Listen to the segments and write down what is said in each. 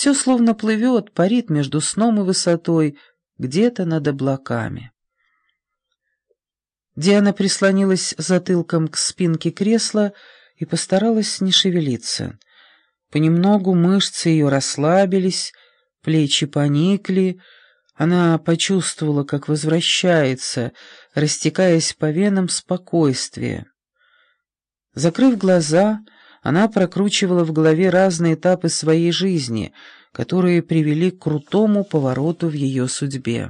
все словно плывет, парит между сном и высотой, где-то над облаками. Диана прислонилась затылком к спинке кресла и постаралась не шевелиться. Понемногу мышцы ее расслабились, плечи поникли. Она почувствовала, как возвращается, растекаясь по венам, спокойствие. Закрыв глаза, она прокручивала в голове разные этапы своей жизни, которые привели к крутому повороту в ее судьбе.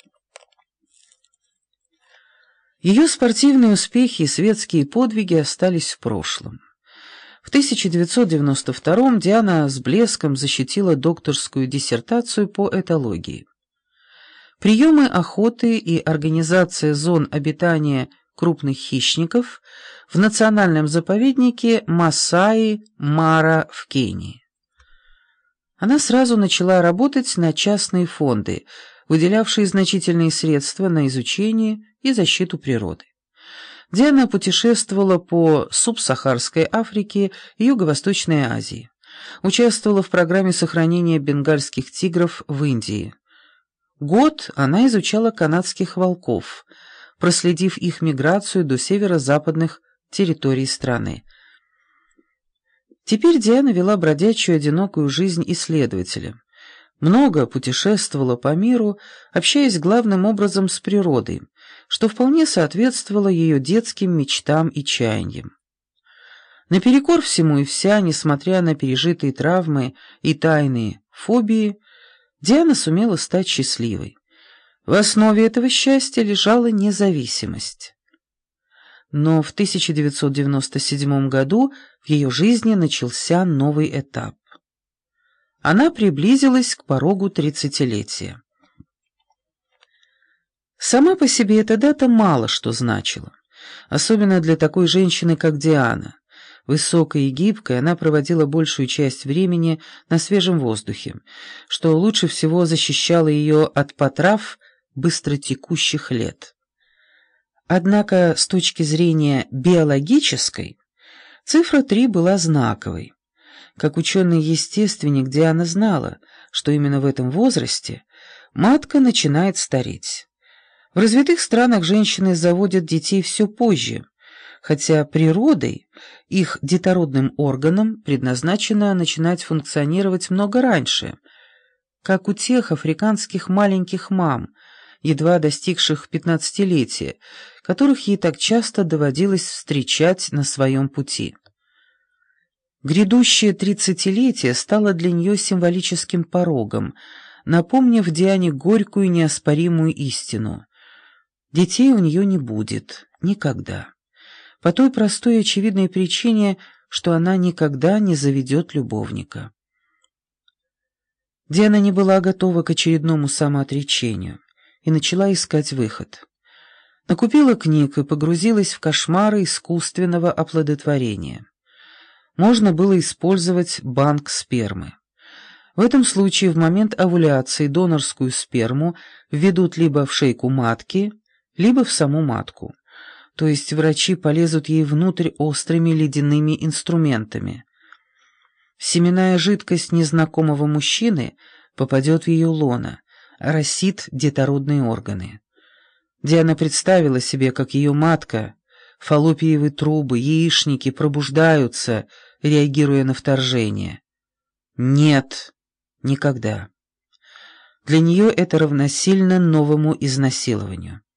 Ее спортивные успехи и светские подвиги остались в прошлом. В 1992-м Диана с блеском защитила докторскую диссертацию по этологии. Приемы охоты и организация зон обитания крупных хищников в национальном заповеднике Масаи-Мара в Кении. Она сразу начала работать на частные фонды, выделявшие значительные средства на изучение и защиту природы. Диана путешествовала по субсахарской Африке и Юго-Восточной Азии. Участвовала в программе сохранения бенгальских тигров в Индии. Год она изучала канадских волков, проследив их миграцию до северо-западных территорий страны. Теперь Диана вела бродячую одинокую жизнь исследователя. Много путешествовала по миру, общаясь главным образом с природой, что вполне соответствовало ее детским мечтам и чаяниям. Наперекор всему и вся, несмотря на пережитые травмы и тайные фобии, Диана сумела стать счастливой. В основе этого счастья лежала независимость. Но в 1997 году в ее жизни начался новый этап. Она приблизилась к порогу 30-летия. Сама по себе эта дата мало что значила, особенно для такой женщины, как Диана. Высокая и гибкая, она проводила большую часть времени на свежем воздухе, что лучше всего защищало ее от потрав быстротекущих лет. Однако с точки зрения биологической цифра 3 была знаковой. Как ученый-естественник Диана знала, что именно в этом возрасте матка начинает стареть. В развитых странах женщины заводят детей все позже, хотя природой, их детородным органам, предназначено начинать функционировать много раньше, как у тех африканских маленьких мам, едва достигших 15-летия, которых ей так часто доводилось встречать на своем пути. Грядущее 30-летие стало для нее символическим порогом, напомнив Диане горькую неоспоримую истину. Детей у нее не будет. Никогда. По той простой и очевидной причине, что она никогда не заведет любовника. Диана не была готова к очередному самоотречению и начала искать выход. Накупила книг и погрузилась в кошмары искусственного оплодотворения. Можно было использовать банк спермы. В этом случае в момент овуляции донорскую сперму введут либо в шейку матки, либо в саму матку. То есть врачи полезут ей внутрь острыми ледяными инструментами. Семенная жидкость незнакомого мужчины попадет в ее лоно, оросит детородные органы. Диана представила себе, как ее матка, фаллопиевые трубы, яичники пробуждаются, реагируя на вторжение. Нет, никогда. Для нее это равносильно новому изнасилованию.